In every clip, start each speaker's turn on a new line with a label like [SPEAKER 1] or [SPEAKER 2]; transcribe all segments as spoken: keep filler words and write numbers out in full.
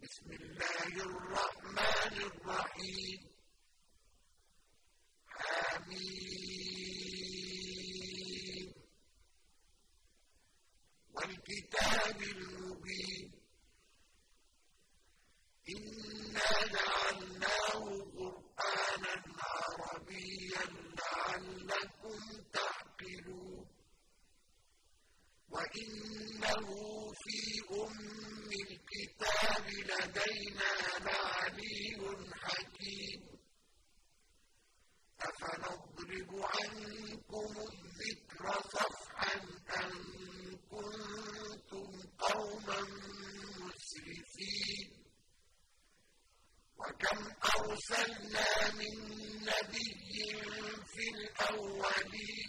[SPEAKER 1] بسم الله الرحمن الرحيم حميم والكتاب المبين إنا جعلناه قرآنا عربيا لعلكم تعقلون وإنه في أم الكتاب لدينا لعلي حكيم أفنضرب عنكم الذكر صفحا أن كنتم قوما مسرفين وكم أرسلنا من نبي في الأولين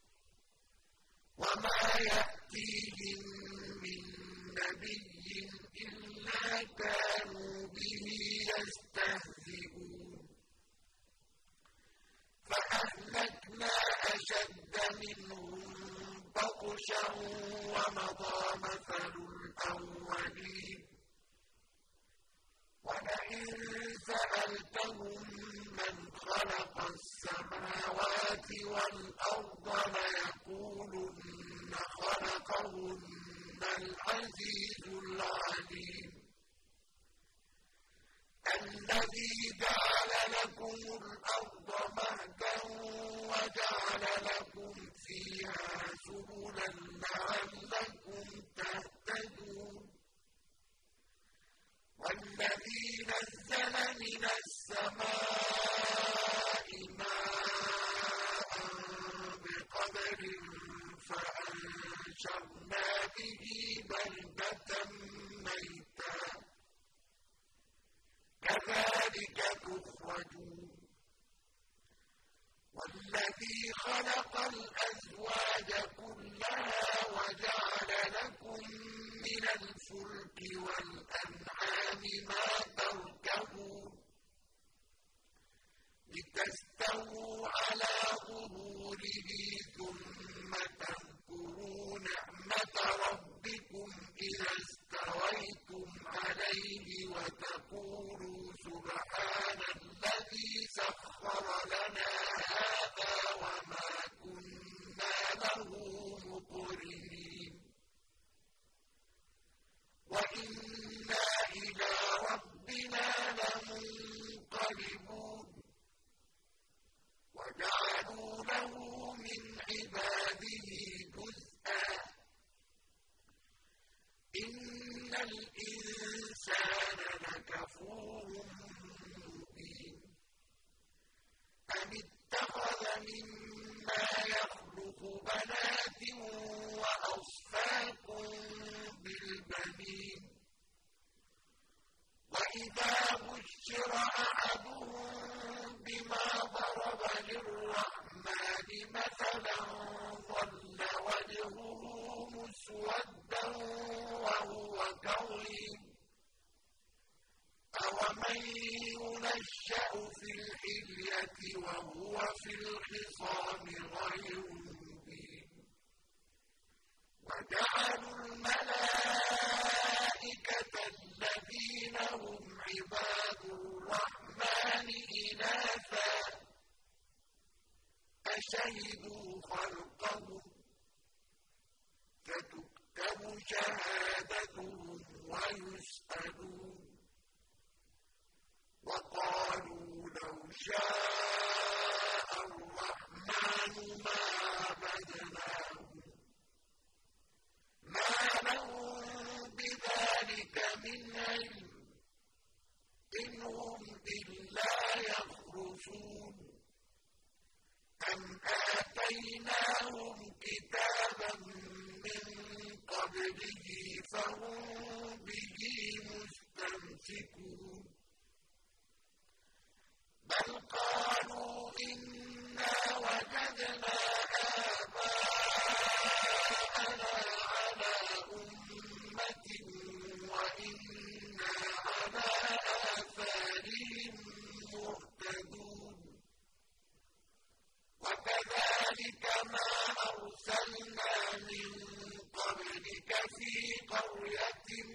[SPEAKER 1] وما يأتيهم من نبي إلا كانوا به يستهزئون فأهلكنا أشد منهم بطشا ومضى مثل الأولين ولئن سألتهم من خلق السماوات والأرض ليقولن خلقهن العزيز العليم الذي جعل لكم الأرض مهدا وجعل لكم فيها سبلا لعلكم تهتدون والذي نزل من السماء ماء بقدر فأنشرنا به بلدة ميتا كذلك تخرجون والذي خلق الأزواج كلها وجعل لكم من الفلك والأنعام ما تركبون لتستووا على ظهوره ثم تذكروا نعمة ربكم إذا استويتم عليه وتقولوا سبحان الذي سخر لنا هذا وما كنا له مقرنين وإنا إلى ربنا لمنقلبون وجعلوا له من عباده جزءا إن الإنسان لكفور مبين أم اتخذ مما يخلق بنات وأصفاكم بالبنين وإذا بشر أحدهم بما ضرب للرحمن مثلا ظل وجهه مسودا وهو كظيم أومن ينشأ في الحلية وهو في الخصام غير مبين وجعلوا الملائكة الذين هم عباد الرحمن إناثا أشهدوا خلقهم فتكتب شهادتهم ويسألون وقالوا لو شاء الرحمن ما عبدناهم ما لهم بذلك من علم إن هم إلا يخرصون أم آتيناهم كتابا من قبله فهم به مستمسكون بل قالوا إنا وجدنا آباءنا على أمة وإنا على آثارهم مهتدون وكذلك ما أرسلنا من قبلك في قرية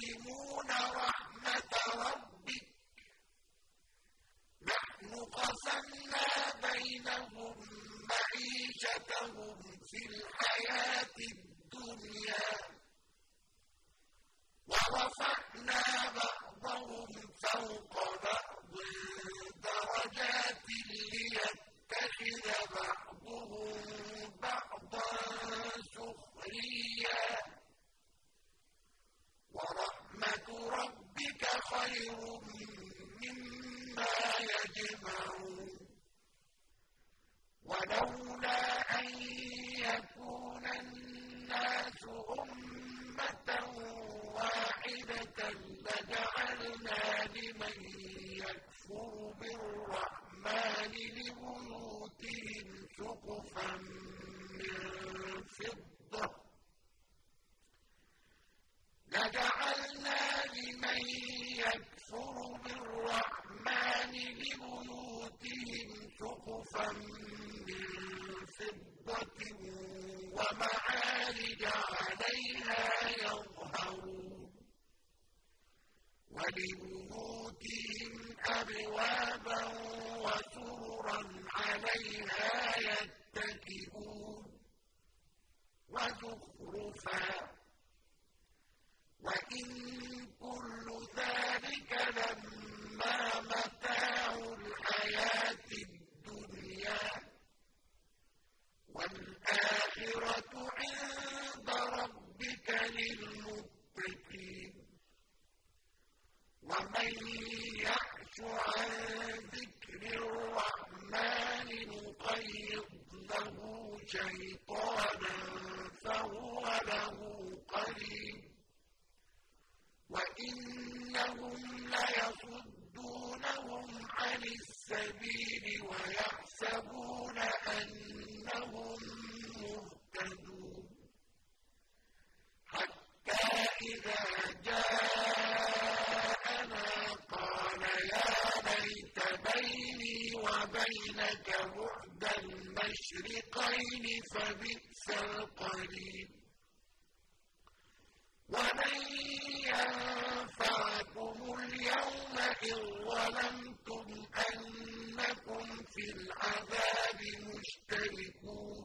[SPEAKER 1] يقسمون رحمة ربك نحن قسمنا بينهم معيشتهم في الحياة الدنيا ورفعنا بعضهم فوق بعض درجات ليتخذ بعضهم بعضا سخريا ورحمة ربك خير مما يجمعون ولولا أن يكون الناس أمة واحدة لجعلنا لمن يكفر بالرحمن لبيوتهم سقفا من فضة لجعلنا لمن يكفر بالرحمن لبيوتهم سقفا من فضة ومعارج عليها يظهرون ولبيوتهم أبوابا وسررا عليها يتكئون وزخرفا وإن كل ذلك لما متاع الحياة الدنيا والآخرة عند ربك للمتقين ومن يعش عن ذكر الرحمن نقيض له شيطانا فهو له قرين وإنهم ليصدونهم عن السبيل ويحسبون أنهم مهتدون حتى إذا جاءنا قال يا ليت بيني وبينك بعد المشرقين فبئس القرين ولن ينفعكم اليوم إذ ظلمتم أنكم في العذاب مشتركون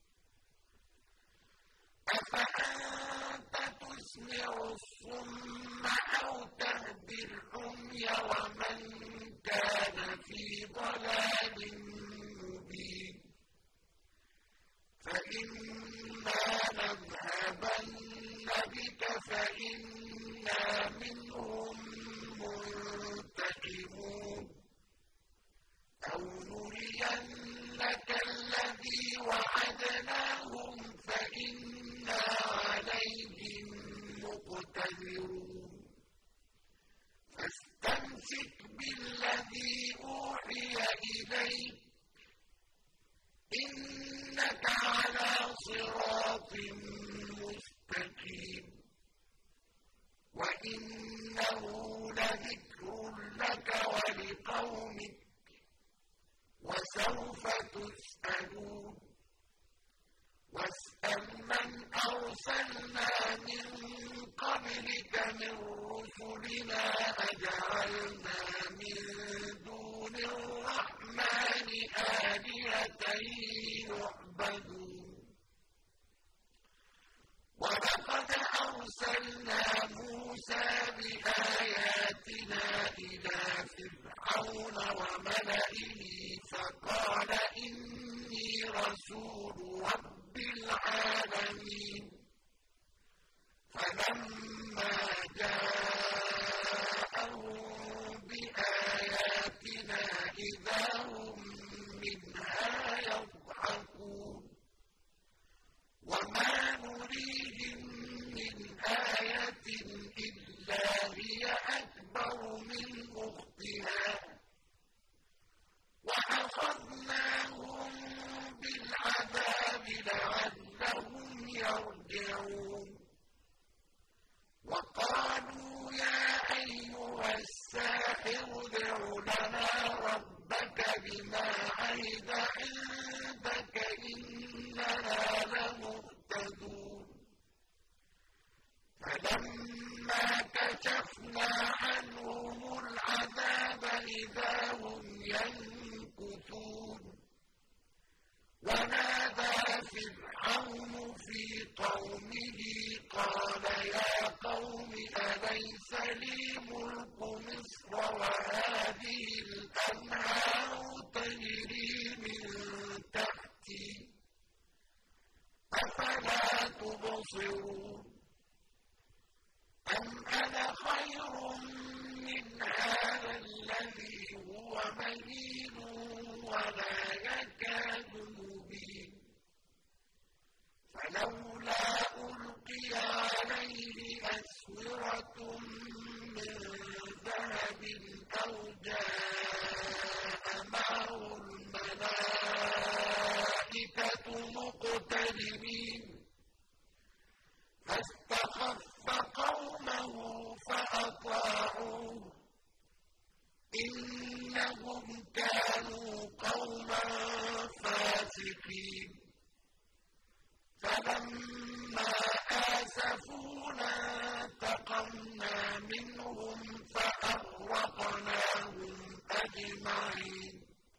[SPEAKER 1] أفأنت تسمع الصم أو تهدي العمي ومن كان في ضلال مبين فإما نذهبن بك فإنا منهم منتقمون أو نرينك الذي وعدناهم فإنا عليهم مقتدرون فاستمسك بالذي أوحي إليك إنك على صراط مستقيم وإنه لذكر لك ولقومك وسوف تسألون واسأل من أرسلنا من قبلك من رسلنا أجعلنا من دون الرحمن آلهة يعبدون ولقد أرسلنا موسى بآياتنا إلى فرعون وملئه فقال إني رسول رب العالمين فلما جاءهم بآياتنا إذا هم منها يضحكون وما نريهم من آية إلا هي أكبر من أختها وأخذناهم بالعذاب لعلهم يرجعون وقالوا يا أيها الساحر ادع لنا ربك بما عهد عندك إننا لمهتدون فلما كشفنا فَكَشَفْنَا عَنْهُمُ الْعَذَابَ إِذَا هُمْ يَنكُثُونَ وَنَادَىٰ فِرْعَوْنُ فِي قَوْمِهِ قَالَ يَا قَوْمِ أَلَيْسَ لِي مُلْكُ مِصْرَ وَهَٰذِهِ الْأَنْهَارُ تَجْرِي مِن تَحْتِي ۖ أَفَلَا تُبْصِرُونَ أَمْ أَنَا خَيْرٌ مِّنْ هَٰذَا الَّذِي هُوَ مَهِينٌ وَلَا يَكَادُ مُبِينٌ فَلَوْلَا أُلْقِيَ عَلَيْهِ أَسْوِرَةٌ مِّن ذَهَبٍ أَوْ جَاءَ مَعَهُ الْمَلَائِكَةُ مُقْتَرِنِينَ فَاسْتَخَفَّ قَوْمَهُ فَأَطَاعُوهُ إِنَّهُمْ كَانُوا قَوْمًا فَاسِقِينَ فَلَمَّا آسَفُونَا انتَقَمْنَا مِنْهُمْ فَأَغْرَقْنَاهُمْ أَجْمَعِينَ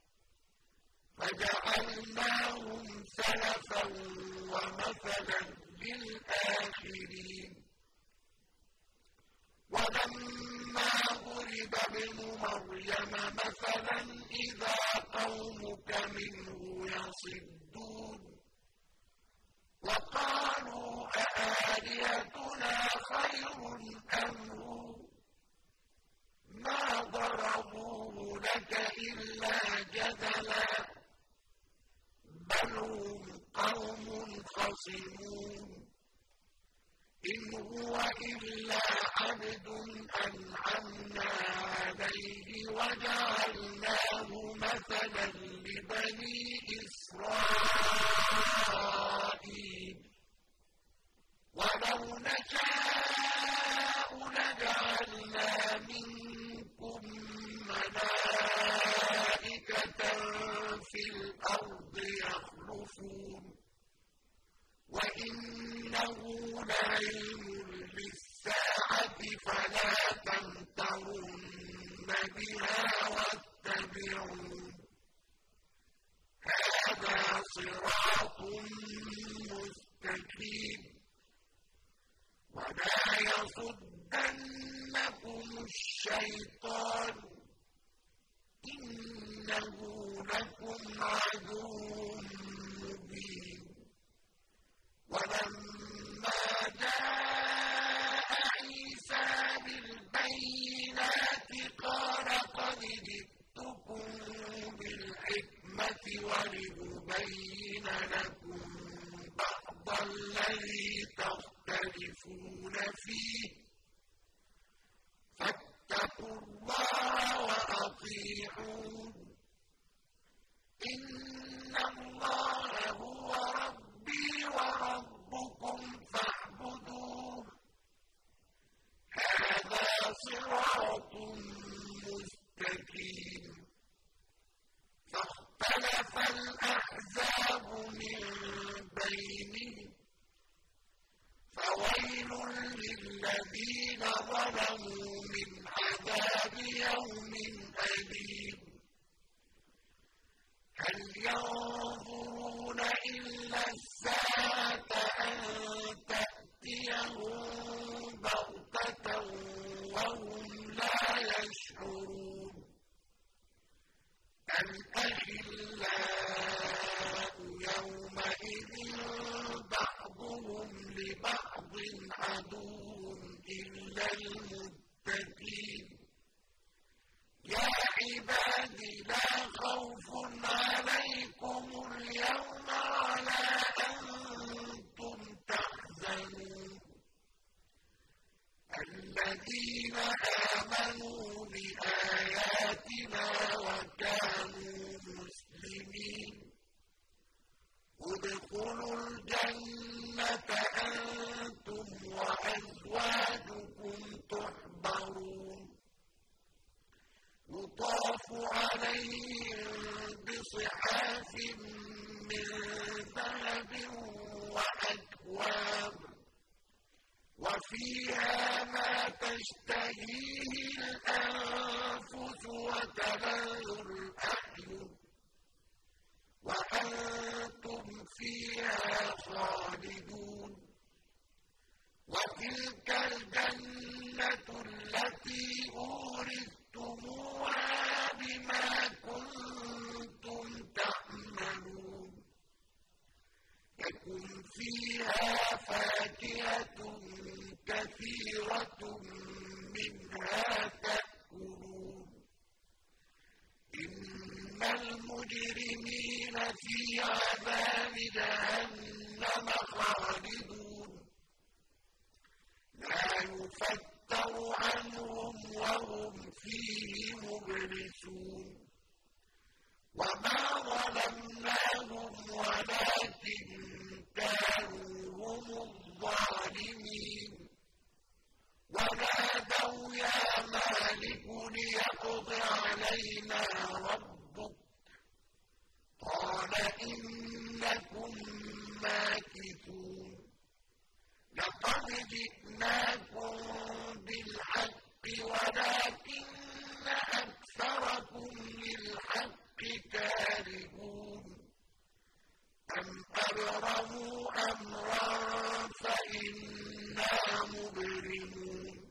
[SPEAKER 1] فَجَعَلْنَاهُمْ سَلَفًا وَمَثَلًا لِّلْآخِرِينَ وَلَمَّا ضُرِبَ ابْنُ مَرْيَمَ مَثَلًا إِذَا قَوْمُكَ مِنْهُ يَصِدُّونَ وَقَالُوا أَآلِهَتُنَا خَيْرٌ أَمْ هُوَ مَا ضَرَبُوهُ لَكَ إِلَّا جَدَلًا بَلْ هُمْ قَوْمٌ خَصِمُونَ إِنْ هُوَ إِلَّا عَبْدٌ أَنْعَمْنَا عَلَيْهِ وَجَعَلْنَاهُ مَثَلًا لِّبَنِي إِسْرَائِيلَ وَلَوْ نَشَاءُ لَجَعَلْنَا مِنكُم مَّلَائِكَةً فِي الْأَرْضِ يَخْلُفُونَ وَإِنَّهُ لَعِلْمٌ لِّلسَّاعَةِ فَلَا تَمْتَرُنَّ بِهَا وَاتَّبِعُونِ هَٰذَا صِرَاطٌ مُّسْتَقِيمٌ وَلَا يَصُدَّنَّكُمُ الشَّيْطَانُ إِنَّهُ لَكُمْ عَدُوٌّ مُّبِينٌ وَلَمَّا جَاءَ عِيسَىٰ بِالْبَيِّنَاتِ قَالَ قَدْ جِئْتُكُم بِالْحِكْمَةِ وَلِأُبَيِّنَ لَكُم بَعْضَ الَّذِي تَخْتَلِفُونَ فِيهِ فَاتَّقُوا اللَّهَ وَأَطِيعُونِ إِنَّ اللَّهَ هُوَ رَبِّي وَرَبُّكُمْ فَاعْبُدُوهُ هَٰذَا صِرَاطٌ مُّسْتَقِيمٌ فَاخْتَلَفَ الْأَحْزَابُ مِن بَيْنِهِمْ فَوَيْلٌ لِّلَّذِينَ ظَلَمُوا مِنْ عَذَابِ يَوْمٍ أَلِيمٍ هَلْ يَنظُرُونَ إِلَّا السَّاعَةَ أَن تَأْتِيَهُم بَغْتَةً وَهُمْ لَا يَشْعُرُونَ الْأَخِلَّاءُ يَوْمَئِذٍ بَعْضُهُمْ لِبَعْضٍ عَدُوٌّ إِلَّا الْمُتَّقِينَ يَا عِبَادِ لَا خَوْفٌ عَلَيْكُمُ الْيَوْمَ وَلَا أَنتُمْ تَحْزَنُونَ الَّذِينَ آمَنُوا بِآيَاتِنَا وَكَانُوا مُسْلِمِينَ ادْخُلُوا الْجَنَّةَ أَنتُمْ وَأَزْوَاجُكُمْ تُحْبَرُونَ يُطَافُ عَلَيْهِم بِصِحَافٍ مِّن ذَهَبٍ وَأَكْوَابٍ وَفِيهَا مَا تَشْتَهِيهِ تشتهيه الأنفس وتلذ الأعين وأنتم فيها خالدون وتلك الجنة التي أورثتموها بما كنتم تعملون لكم فيها فاكهة كثيرة منها تأكلون إن المجرمين في عذاب جهنم خالدون لا يفتر عنهم وهم فيه مبلسون وما ظلمناهم ولكن كانوا هم الظالمين ونادوا يا مالك ليقض علينا ربك قال إنكم ماكثون لقد جئناكم بالحق ولكن أكثركم للحق كارهون أم أبرموا أمرا فإنا مبرمون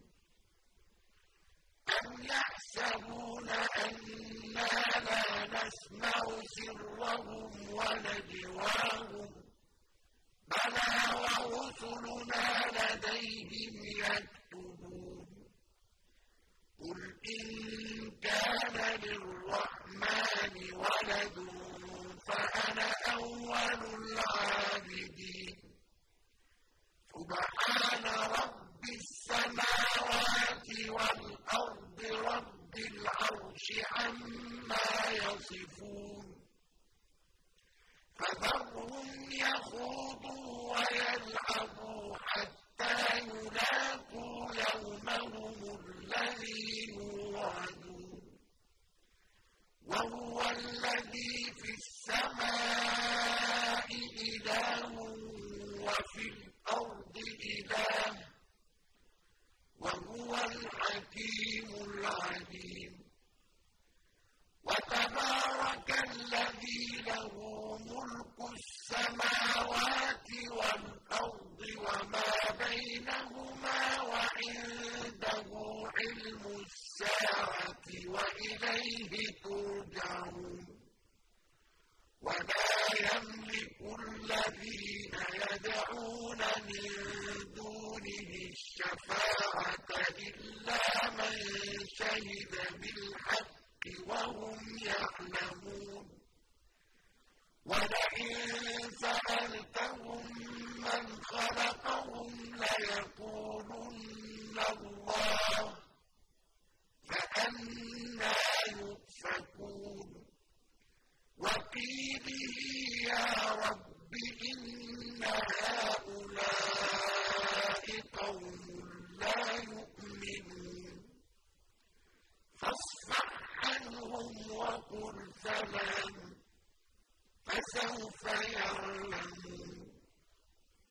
[SPEAKER 1] أم يحسبون أنا لا نسمع سرهم ونجواهم بلى ورسلنا لديهم يكتبون قل إن كان للرحمن ولد فأنا أول العابدين سبحان رب السماوات والأرض رب العرش عما يصفون فذرهم يخوضوا ويلعبوا حتى يلاقوا يومهم الذي يوعدون وهو الذي في السماء إله وفي الأرض إله وهو الحكيم العليم وتبارك الذي له ملك السماوات والأرض وما بينهما وعنده علم الساعة وإليه ترجعون ولا يملك الذين يدعون من دونه الشفاعة إلا من شهد بالحق وهم يعلمون ولئن سألتهم من خلقهم ليقولن الله فأنى يؤفكون وقيله يا رب إن هؤلاء قوم لا يؤمنون فاصفح عنهم وقل سلام فسوف يعلمون